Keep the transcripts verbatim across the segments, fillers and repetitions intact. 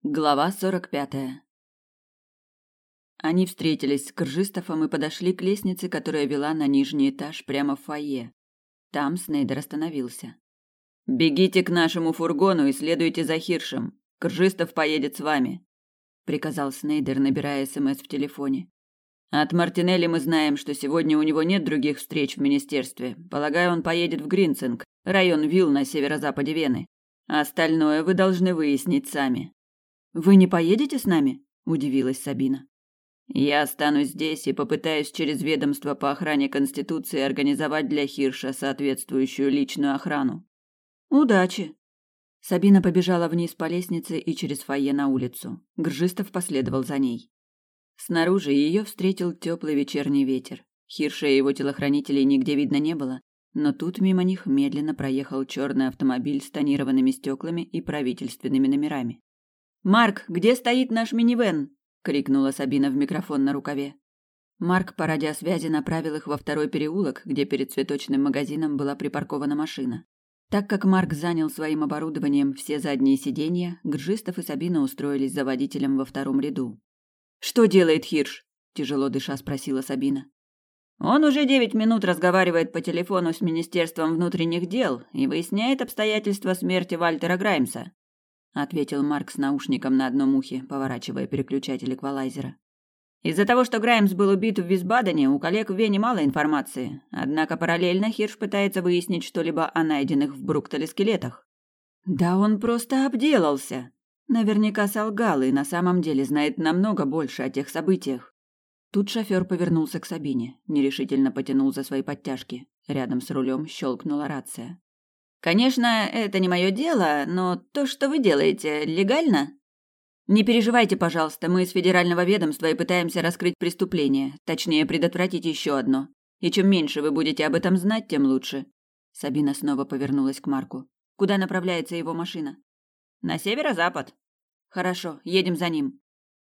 Глава сорок пятая. Они встретились с Кржистовым и подошли к лестнице, которая вела на нижний этаж прямо в фойе. Там Снейдер остановился. «Бегите к нашему фургону и следуйте за Хиршем. Кржистов поедет с вами», — приказал Снейдер, набирая СМС в телефоне. «От Мартинелли мы знаем, что сегодня у него нет других встреч в министерстве. Полагаю, он поедет в Гринцинг, район вилл на северо-западе Вены. Остальное вы должны выяснить сами». «Вы не поедете с нами?» – удивилась Сабина. «Я останусь здесь и попытаюсь через ведомство по охране Конституции организовать для Хирша соответствующую личную охрану». «Удачи!» Сабина побежала вниз по лестнице и через фойе на улицу. Гржистов последовал за ней. Снаружи ее встретил теплый вечерний ветер. Хирша и его телохранителей нигде видно не было, но тут мимо них медленно проехал черный автомобиль с тонированными стеклами и правительственными номерами. «Марк, где стоит наш минивэн?» – крикнула Сабина в микрофон на рукаве. Марк по радиосвязи направил их во второй переулок, где перед цветочным магазином была припаркована машина. Так как Марк занял своим оборудованием все задние сиденья, Гржистов и Сабина устроились за водителем во втором ряду. «Что делает Хирш?» – тяжело дыша спросила Сабина. «Он уже девять минут разговаривает по телефону с Министерством внутренних дел и выясняет обстоятельства смерти Вальтера Граймса», ответил Марк с наушником на одном ухе, поворачивая переключатель эквалайзера. «Из-за того, что Граймс был убит в Висбадене, у коллег в Вене мало информации, однако параллельно Хирш пытается выяснить что-либо о найденных в Бруктале скелетах». «Да он просто обделался. Наверняка солгал и на самом деле знает намного больше о тех событиях». Тут шофер повернулся к Сабине, нерешительно потянул за свои подтяжки. Рядом с рулем щелкнула рация. «Конечно, это не мое дело, но то, что вы делаете, легально?» «Не переживайте, пожалуйста, мы из федерального ведомства и пытаемся раскрыть преступление, точнее, предотвратить еще одно. И чем меньше вы будете об этом знать, тем лучше». Сабина снова повернулась к Марку. «Куда направляется его машина?» «На северо-запад». «Хорошо, едем за ним».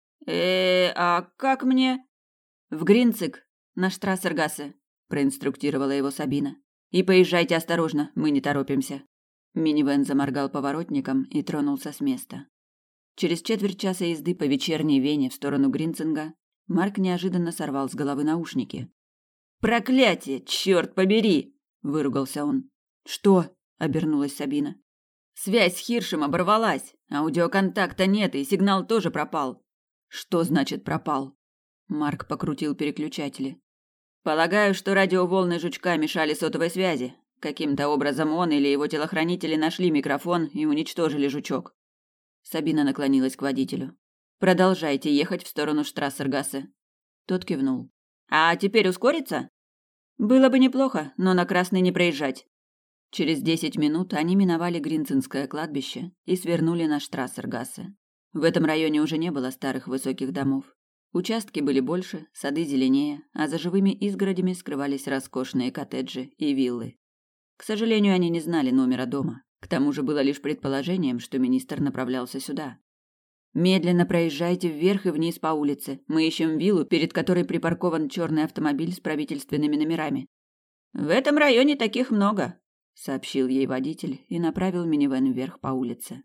«Э, а как мне?» «В Гринцик, на Штрассергассе», – проинструктировала его Сабина. «И поезжайте осторожно, мы не торопимся». Минивэн заморгал поворотником и тронулся с места. Через четверть часа езды по вечерней Вене в сторону Гринцинга Марк неожиданно сорвал с головы наушники. «Проклятие! Черт побери!» – выругался он. «Что?» – обернулась Сабина. «Связь с Хиршем оборвалась, аудиоконтакта нет, и сигнал тоже пропал». «Что значит пропал?» Марк покрутил переключатели. «Полагаю, что радиоволны жучка мешали сотовой связи. Каким-то образом он или его телохранители нашли микрофон и уничтожили жучок». Сабина наклонилась к водителю. «Продолжайте ехать в сторону Штрассергассе». Тот кивнул. «А теперь ускориться?» «Было бы неплохо, но на красный не проезжать». Через десять минут они миновали Гринцинское кладбище и свернули на Штрассергассе. В этом районе уже не было старых высоких домов. Участки были больше, сады зеленее, а за живыми изгородями скрывались роскошные коттеджи и виллы. К сожалению, они не знали номера дома. К тому же было лишь предположением, что министр направлялся сюда. «Медленно проезжайте вверх и вниз по улице. Мы ищем виллу, перед которой припаркован черный автомобиль с правительственными номерами». «В этом районе таких много», — сообщил ей водитель и направил минивэн вверх по улице.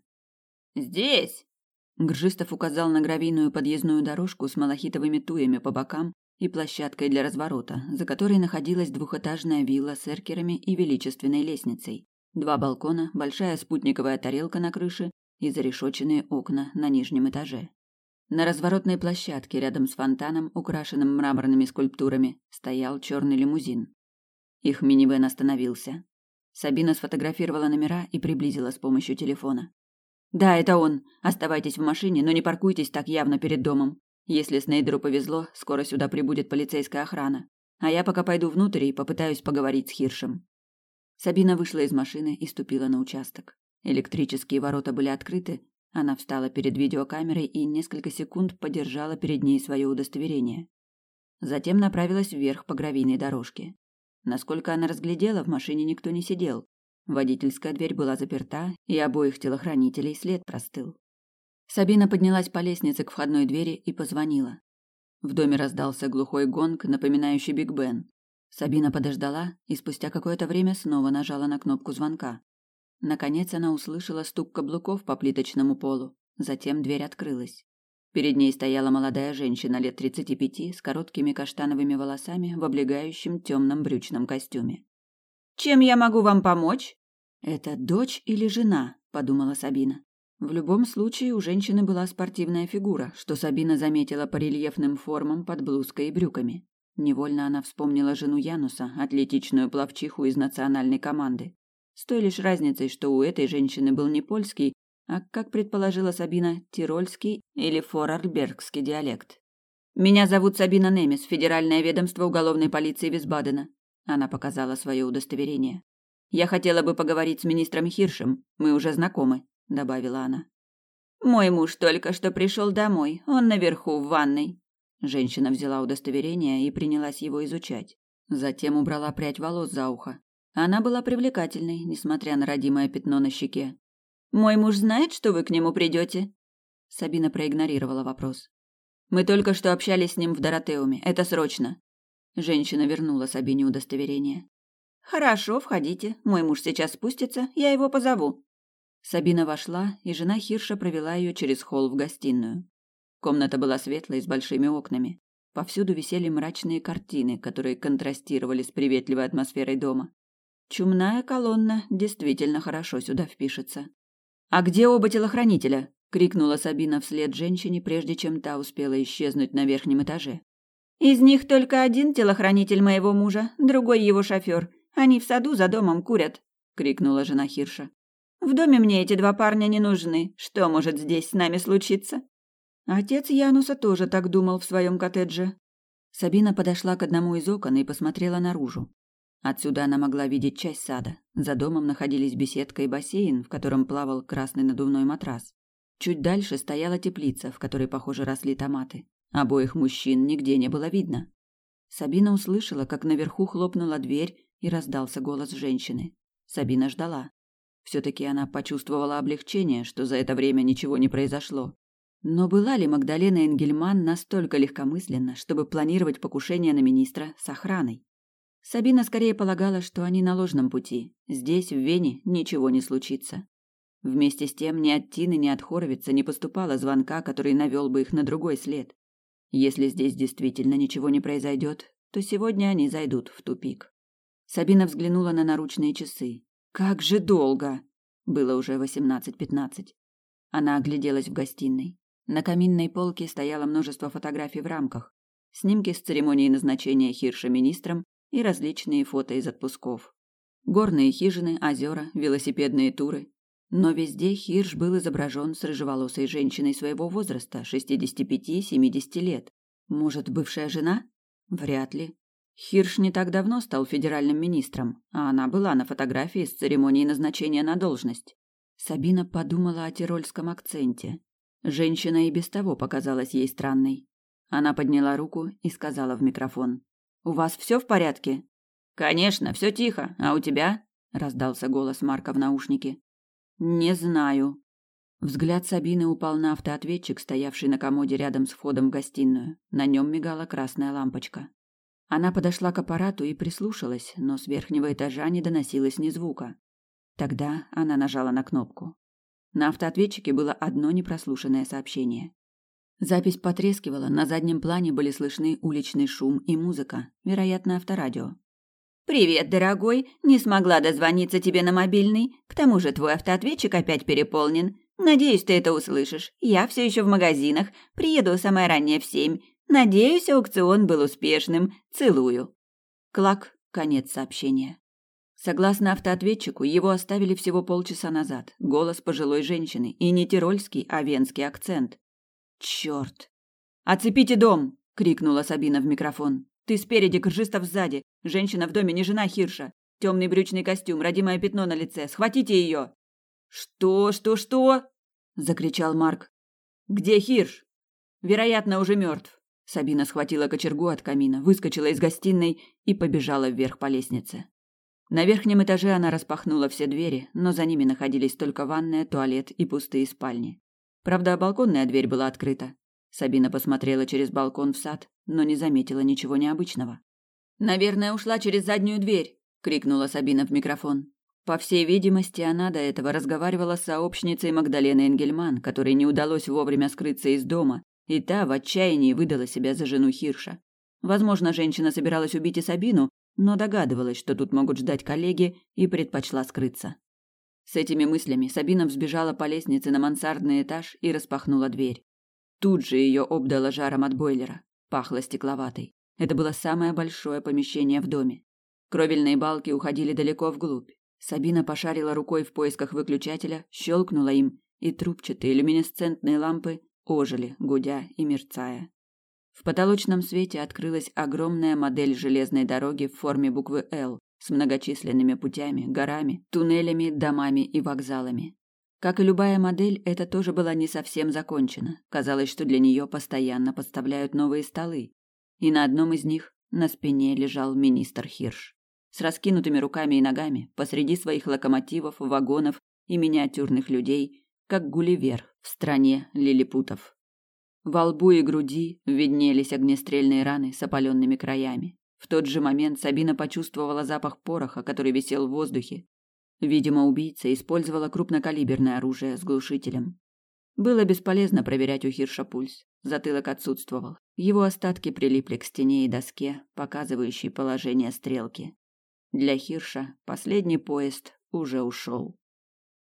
«Здесь!» Гржистов указал на гравийную подъездную дорожку с малахитовыми туями по бокам и площадкой для разворота, за которой находилась двухэтажная вилла с эркерами и величественной лестницей, два балкона, большая спутниковая тарелка на крыше и зарешоченные окна на нижнем этаже. На разворотной площадке рядом с фонтаном, украшенным мраморными скульптурами, стоял черный лимузин. Их минивэн остановился. Сабина сфотографировала номера и приблизила с помощью телефона. «Да, это он. Оставайтесь в машине, но не паркуйтесь так явно перед домом. Если Снейдеру повезло, скоро сюда прибудет полицейская охрана. А я пока пойду внутрь и попытаюсь поговорить с Хиршем». Сабина вышла из машины и ступила на участок. Электрические ворота были открыты. Она встала перед видеокамерой и несколько секунд подержала перед ней свое удостоверение. Затем направилась вверх по гравийной дорожке. Насколько она разглядела, в машине никто не сидел. Водительская дверь была заперта, и обоих телохранителей след простыл. Сабина поднялась по лестнице к входной двери и позвонила. В доме раздался глухой гонг, напоминающий Биг Бен. Сабина подождала и спустя какое-то время снова нажала на кнопку звонка. Наконец она услышала стук каблуков по плиточному полу. Затем дверь открылась. Перед ней стояла молодая женщина лет тридцати пяти с короткими каштановыми волосами в облегающем темном брючном костюме. «Чем я могу вам помочь?» «Это дочь или жена?» – подумала Сабина. В любом случае у женщины была спортивная фигура, что Сабина заметила по рельефным формам под блузкой и брюками. Невольно она вспомнила жену Януса, атлетичную пловчиху из национальной команды. С той лишь разницей, что у этой женщины был не польский, а, как предположила Сабина, тирольский или форарльбергский диалект. «Меня зовут Сабина Немес, Федеральное ведомство уголовной полиции Висбадена». Она показала свое удостоверение. «Я хотела бы поговорить с министром Хиршем. Мы уже знакомы», — добавила она. «Мой муж только что пришел домой. Он наверху в ванной». Женщина взяла удостоверение и принялась его изучать. Затем убрала прядь волос за ухо. Она была привлекательной, несмотря на родимое пятно на щеке. «Мой муж знает, что вы к нему придете?» Сабина проигнорировала вопрос. «Мы только что общались с ним в Доротеуме. Это срочно». Женщина вернула Сабине удостоверение. «Хорошо, входите. Мой муж сейчас спустится, я его позову». Сабина вошла, и жена Хирша провела ее через холл в гостиную. Комната была светлой, с большими окнами. Повсюду висели мрачные картины, которые контрастировали с приветливой атмосферой дома. Чумная колонна действительно хорошо сюда впишется. «А где оба телохранителя?» – крикнула Сабина вслед женщине, прежде чем та успела исчезнуть на верхнем этаже. «Из них только один телохранитель моего мужа, другой его шофер. Они в саду за домом курят», – крикнула жена Хирша. «В доме мне эти два парня не нужны. Что может здесь с нами случиться?» Отец Януса тоже так думал в своем коттедже. Сабина подошла к одному из окон и посмотрела наружу. Отсюда она могла видеть часть сада. За домом находились беседка и бассейн, в котором плавал красный надувной матрас. Чуть дальше стояла теплица, в которой, похоже, росли томаты. Обоих мужчин нигде не было видно. Сабина услышала, как наверху хлопнула дверь и раздался голос женщины. Сабина ждала. Все-таки она почувствовала облегчение, что за это время ничего не произошло. Но была ли Магдалена Энгельман настолько легкомысленна, чтобы планировать покушение на министра с охраной? Сабина скорее полагала, что они на ложном пути. Здесь, в Вене, ничего не случится. Вместе с тем ни от Тины, ни от Хоровица не поступало звонка, который навел бы их на другой след. Если здесь действительно ничего не произойдет, то сегодня они зайдут в тупик. Сабина взглянула на наручные часы. Как же долго! Было уже восемнадцать пятнадцать. Она огляделась в гостиной. На каминной полке стояло множество фотографий в рамках. Снимки с церемонии назначения Хирша министром и различные фото из отпусков. Горные хижины, озера, велосипедные туры. Но везде Хирш был изображен с рыжеволосой женщиной своего возраста, шестидесяти пяти семидесяти лет. Может, бывшая жена? Вряд ли. Хирш не так давно стал федеральным министром, а она была на фотографии с церемонии назначения на должность. Сабина подумала о тирольском акценте. Женщина и без того показалась ей странной. Она подняла руку и сказала в микрофон: «У вас все в порядке?» «Конечно, все тихо. А у тебя?» – раздался голос Марка в наушнике. «Не знаю». Взгляд Сабины упал на автоответчик, стоявший на комоде рядом с входом в гостиную. На нем мигала красная лампочка. Она подошла к аппарату и прислушалась, но с верхнего этажа не доносилось ни звука. Тогда она нажала на кнопку. На автоответчике было одно непрослушанное сообщение. Запись потрескивала, на заднем плане были слышны уличный шум и музыка, вероятно, авторадио. «Привет, дорогой! Не смогла дозвониться тебе на мобильный. К тому же твой автоответчик опять переполнен. Надеюсь, ты это услышишь. Я все еще в магазинах. Приеду самое раннее в семь. Надеюсь, аукцион был успешным. Целую». Клак. Конец сообщения. Согласно автоответчику, его оставили всего полчаса назад. Голос пожилой женщины. И не тирольский, а венский акцент. Черт! «Оцепите дом!» — крикнула Сабина в микрофон. «Ты спереди, Кржистов сзади. Женщина в доме не жена Хирша. Темный брючный костюм, родимое пятно на лице. Схватите ее!» «Что, что, что?» — закричал Марк. «Где Хирш?» «Вероятно, уже мертв». Сабина схватила кочергу от камина, выскочила из гостиной и побежала вверх по лестнице. На верхнем этаже она распахнула все двери, но за ними находились только ванная, туалет и пустые спальни. Правда, балконная дверь была открыта. Сабина посмотрела через балкон в сад, но не заметила ничего необычного. «Наверное, ушла через заднюю дверь», — крикнула Сабина в микрофон. По всей видимости, она до этого разговаривала с сообщницей Магдаленой Энгельман, которой не удалось вовремя скрыться из дома, и та в отчаянии выдала себя за жену Хирша. Возможно, женщина собиралась убить и Сабину, но догадывалась, что тут могут ждать коллеги, и предпочла скрыться. С этими мыслями Сабина взбежала по лестнице на мансардный этаж и распахнула дверь. Тут же ее обдало жаром от бойлера. Пахло стекловатой. Это было самое большое помещение в доме. Кровельные балки уходили далеко вглубь. Сабина пошарила рукой в поисках выключателя, щелкнула им, и трубчатые люминесцентные лампы ожили, гудя и мерцая. В потолочном свете открылась огромная модель железной дороги в форме буквы «Л» с многочисленными путями, горами, туннелями, домами и вокзалами. Как и любая модель, эта тоже была не совсем закончена. Казалось, что для нее постоянно подставляют новые столы. И на одном из них на спине лежал министр Хирш. С раскинутыми руками и ногами, посреди своих локомотивов, вагонов и миниатюрных людей, как Гулливер в стране лилипутов. Во лбу и груди виднелись огнестрельные раны с опаленными краями. В тот же момент Сабина почувствовала запах пороха, который висел в воздухе. Видимо, убийца использовала крупнокалиберное оружие с глушителем. Было бесполезно проверять у Хирша пульс. Затылок отсутствовал. Его остатки прилипли к стене и доске, показывающей положение стрелки. Для Хирша последний поезд уже ушел.